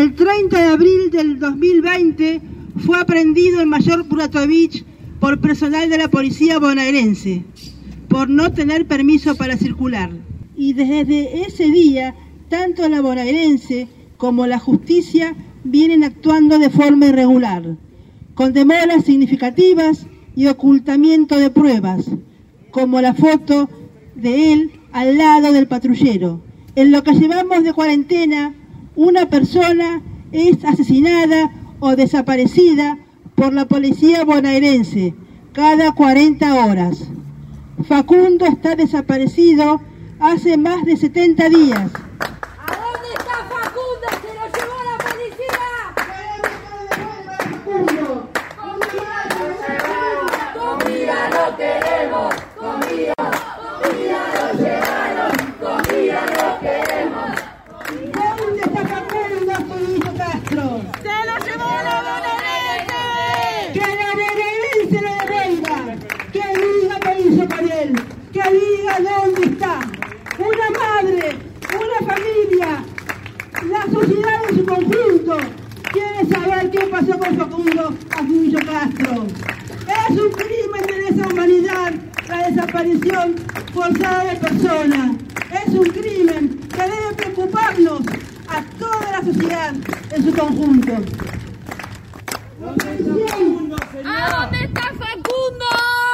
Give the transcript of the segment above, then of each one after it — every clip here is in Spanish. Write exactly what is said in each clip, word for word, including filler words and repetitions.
El treinta de abril del dos mil veinte fue aprehendido el mayor Buratovich por personal de la policía bonaerense por no tener permiso para circular. Y desde ese día, tanto la bonaerense como la justicia vienen actuando de forma irregular, con demoras significativas y ocultamiento de pruebas, como la foto de él al lado del patrullero. En lo que llevamos de cuarentena, una persona es asesinada o desaparecida por la policía bonaerense cada cuarenta horas. Facundo está desaparecido hace más de setenta días. ¿A dónde está Facundo? ¡Se lo llevó la policía! Facundo! ¡Comida no queremos! ¡Comida! ¡Comida nos llevaron! ¡Comida no queremos! ¿Dónde está Facundo, Julio Castro? ¡Se lo llevó la bonaerense! ¡Que la bonaerense lo devuelva! ¡Que diga qué hizo con él! ¡Que diga dónde está! Una madre, una familia, la sociedad en su conjunto quiere saber qué pasó con Facundo Astudillo Castro. Es un crimen de lesa humanidad la desaparición forzada de personas. Es un crimen que debe preocuparnos a toda la sociedad en su conjunto. ¿A dónde está Facundo?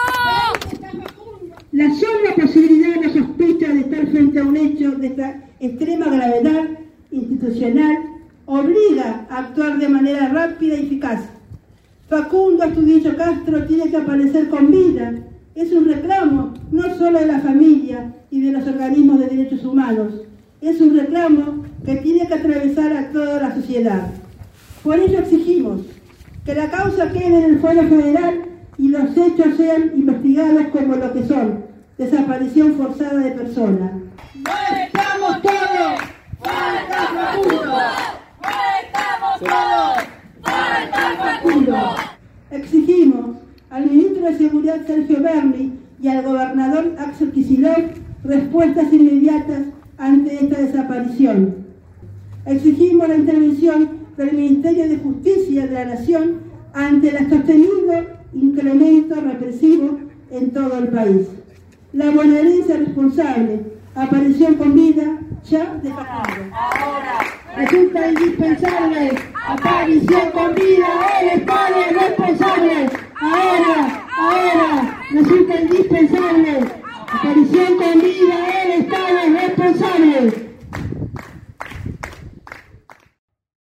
La sola posibilidad o sospecha de estar frente a un hecho de esta extrema gravedad institucional obliga a actuar de manera rápida y eficaz. Facundo Astudillo Castro tiene que aparecer con vida. Es un reclamo no solo de la familia y de los organismos de derechos humanos, es un reclamo que tiene que atravesar a toda la sociedad. Por ello exigimos que la causa quede en el fuero federal y los hechos sean investigados como lo que son, desaparición forzada de personas. ¡No estamos todos! ¡Falta Facundo! ¡No estamos todos! ¡Falta Facundo! Exigimos al ministro de Seguridad Sergio Berni y al gobernador Axel Kicillof respuestas inmediatas ante esta desaparición. Exigimos la intervención del Ministerio de Justicia de la Nación ante el sostenido incremento represivo en todo el país. La bonaerense responsable apareció con vida ya de Facundo. Resulta indispensable aparición con vida del padre responsable. Ahora, ahora, resulta indispensable aparición con vida